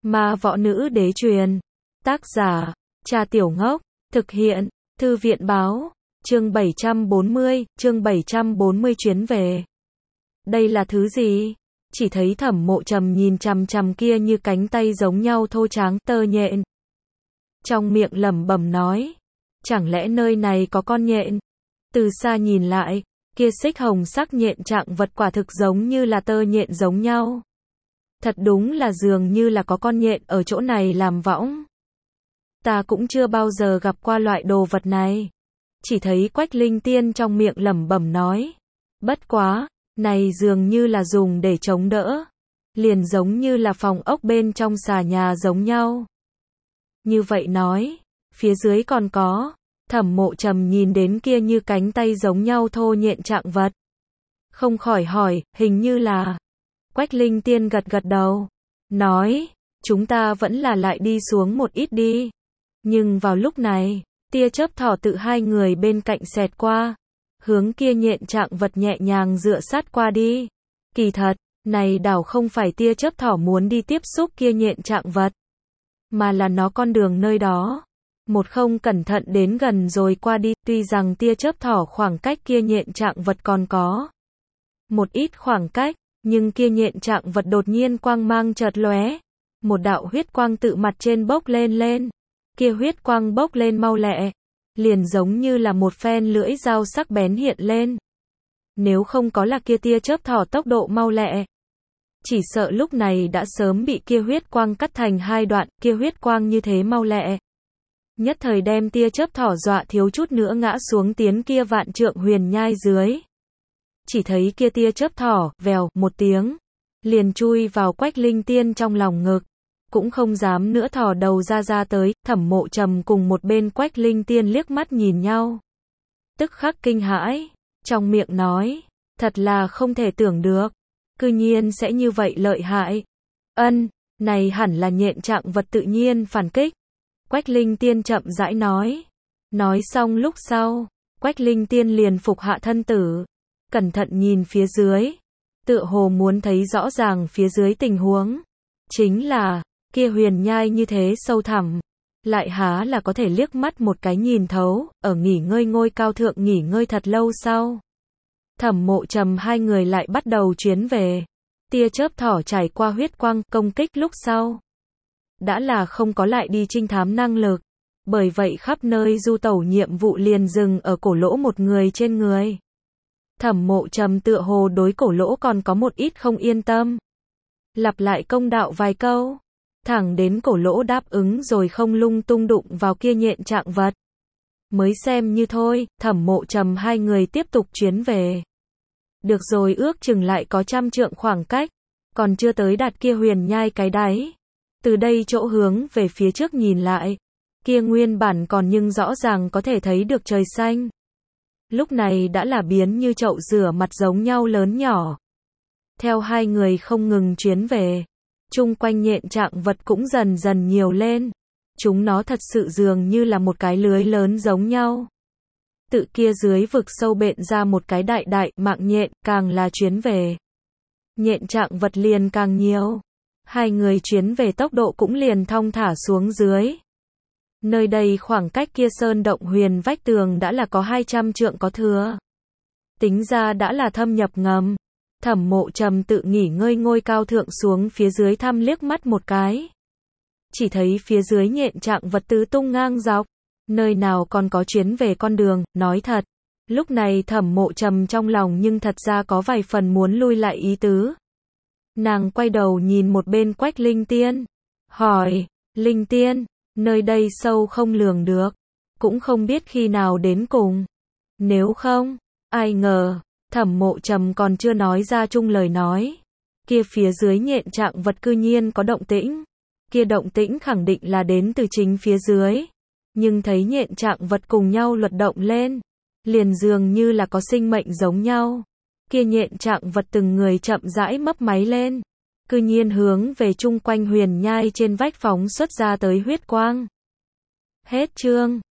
Ma Võ Nữ Đế truyền. Tác giả, Cha Tiểu Ngốc. Thực hiện, Thư viện Báo. Chương 740 chuyến về. Đây là thứ gì? Chỉ thấy Thẩm Mộ Trầm nhìn chằm chằm kia như cánh tay giống nhau thô tráng tơ nhện. Trong miệng lẩm bẩm nói, chẳng lẽ nơi này có con nhện? Từ xa nhìn lại, kia xích hồng sắc nhện trạng vật quả thực giống như là tơ nhện giống nhau. Thật đúng là dường như là có con nhện ở chỗ này làm võng. Ta cũng chưa bao giờ gặp qua loại đồ vật này. Chỉ thấy Quách Linh Tiên trong miệng lẩm bẩm nói, bất quá, này dường như là dùng để chống đỡ, liền giống như là phòng ốc bên trong xà nhà giống nhau. Như vậy nói, phía dưới còn có. Thẩm Mộ Trầm nhìn đến kia như cánh tay giống nhau thô nhện trạng vật, không khỏi hỏi, hình như là. Quách Linh Tiên gật gật đầu, nói, chúng ta vẫn là lại đi xuống một ít đi. Nhưng vào lúc này, tia chớp thỏ tự hai người bên cạnh xẹt qua, hướng kia nhện trạng vật nhẹ nhàng dựa sát qua đi. Kỳ thật, này đảo không phải tia chớp thỏ muốn đi tiếp xúc kia nhện trạng vật, mà là nó con đường nơi đó. Một không cẩn thận đến gần rồi qua đi, tuy rằng tia chớp thỏ khoảng cách kia nhện trạng vật còn có một ít khoảng cách, nhưng kia nhện trạng vật đột nhiên quang mang chợt lóe, một đạo huyết quang tự mặt trên bốc lên, kia huyết quang bốc lên mau lẹ, liền giống như là một phen lưỡi dao sắc bén hiện lên. Nếu không có là kia tia chớp thỏ tốc độ mau lẹ, chỉ sợ lúc này đã sớm bị kia huyết quang cắt thành hai đoạn, kia huyết quang như thế mau lẹ, nhất thời đem tia chớp thỏ dọa thiếu chút nữa ngã xuống tiến kia vạn trượng huyền nhai dưới. Chỉ thấy kia tia chớp thỏ, vèo, một tiếng, liền chui vào Quách Linh Tiên trong lòng ngực, cũng không dám nữa thò đầu ra tới. Thẩm Mộ Trầm cùng một bên Quách Linh Tiên liếc mắt nhìn nhau, tức khắc kinh hãi, trong miệng nói, thật là không thể tưởng được, cư nhiên sẽ như vậy lợi hại. Này hẳn là nhện trạng vật tự nhiên phản kích. Quách Linh Tiên chậm rãi nói. Nói xong lúc sau, Quách Linh Tiên liền phục hạ thân tử, cẩn thận nhìn phía dưới, tựa hồ muốn thấy rõ ràng phía dưới tình huống. Chính là, kia huyền nhai như thế sâu thẳm, lại há là có thể liếc mắt một cái nhìn thấu. Ở nghỉ ngơi ngôi cao thượng nghỉ ngơi thật lâu sau, Thẩm Mộ Trầm hai người lại bắt đầu chuyến về. Tia chớp thỏ trải qua huyết quang công kích lúc sau, đã là không có lại đi trinh thám năng lực, bởi vậy khắp nơi du tẩu nhiệm vụ liền dừng ở Cổ Lỗ một người trên người. Thẩm Mộ Trầm tựa hồ đối Cổ Lỗ còn có một ít không yên tâm, lặp lại công đạo vài câu, thẳng đến Cổ Lỗ đáp ứng rồi không lung tung đụng vào kia nhện trạng vật, mới xem như thôi. Thẩm Mộ Trầm hai người tiếp tục chuyến về. Được rồi, ước chừng lại có 100 trượng khoảng cách, còn chưa tới đạt kia huyền nhai cái đáy. Từ đây chỗ hướng về phía trước nhìn lại, kia nguyên bản còn nhưng rõ ràng có thể thấy được trời xanh, lúc này đã là biến như chậu rửa mặt giống nhau lớn nhỏ. Theo hai người không ngừng chuyến về, chung quanh nhện trạng vật cũng dần dần nhiều lên. Chúng nó thật sự dường như là một cái lưới lớn giống nhau. Tự kia dưới vực sâu bện ra một cái đại mạng nhện, càng là chuyến về, nhện trạng vật liền càng nhiều. Hai người chuyến về tốc độ cũng liền thong thả xuống dưới. Nơi đây khoảng cách kia sơn động huyền vách tường đã là có 200 trượng có thừa. Tính ra đã là thâm nhập ngầm. Thẩm Mộ Trầm tự nghỉ ngơi ngôi cao thượng xuống phía dưới thăm liếc mắt một cái. Chỉ thấy phía dưới nhện trạng vật tứ tung ngang dọc, nơi nào còn có chuyến về con đường. Nói thật, lúc này Thẩm Mộ Trầm trong lòng nhưng thật ra có vài phần muốn lui lại ý tứ. Nàng quay đầu nhìn một bên Quách Linh Tiên, hỏi, Linh Tiên, nơi đây sâu không lường được, cũng không biết khi nào đến cùng. Nếu không, ai ngờ, Thẩm Mộ Trầm còn chưa nói ra chung lời nói, kia phía dưới nhện trạng vật cư nhiên có động tĩnh. Kia động tĩnh khẳng định là đến từ chính phía dưới, nhưng thấy nhện trạng vật cùng nhau luật động lên, liền dường như là có sinh mệnh giống nhau. Kia nhện trạng vật từng người chậm rãi mấp máy lên, cư nhiên hướng về chung quanh huyền nhai trên vách phóng xuất ra tới huyết quang. Hết chương.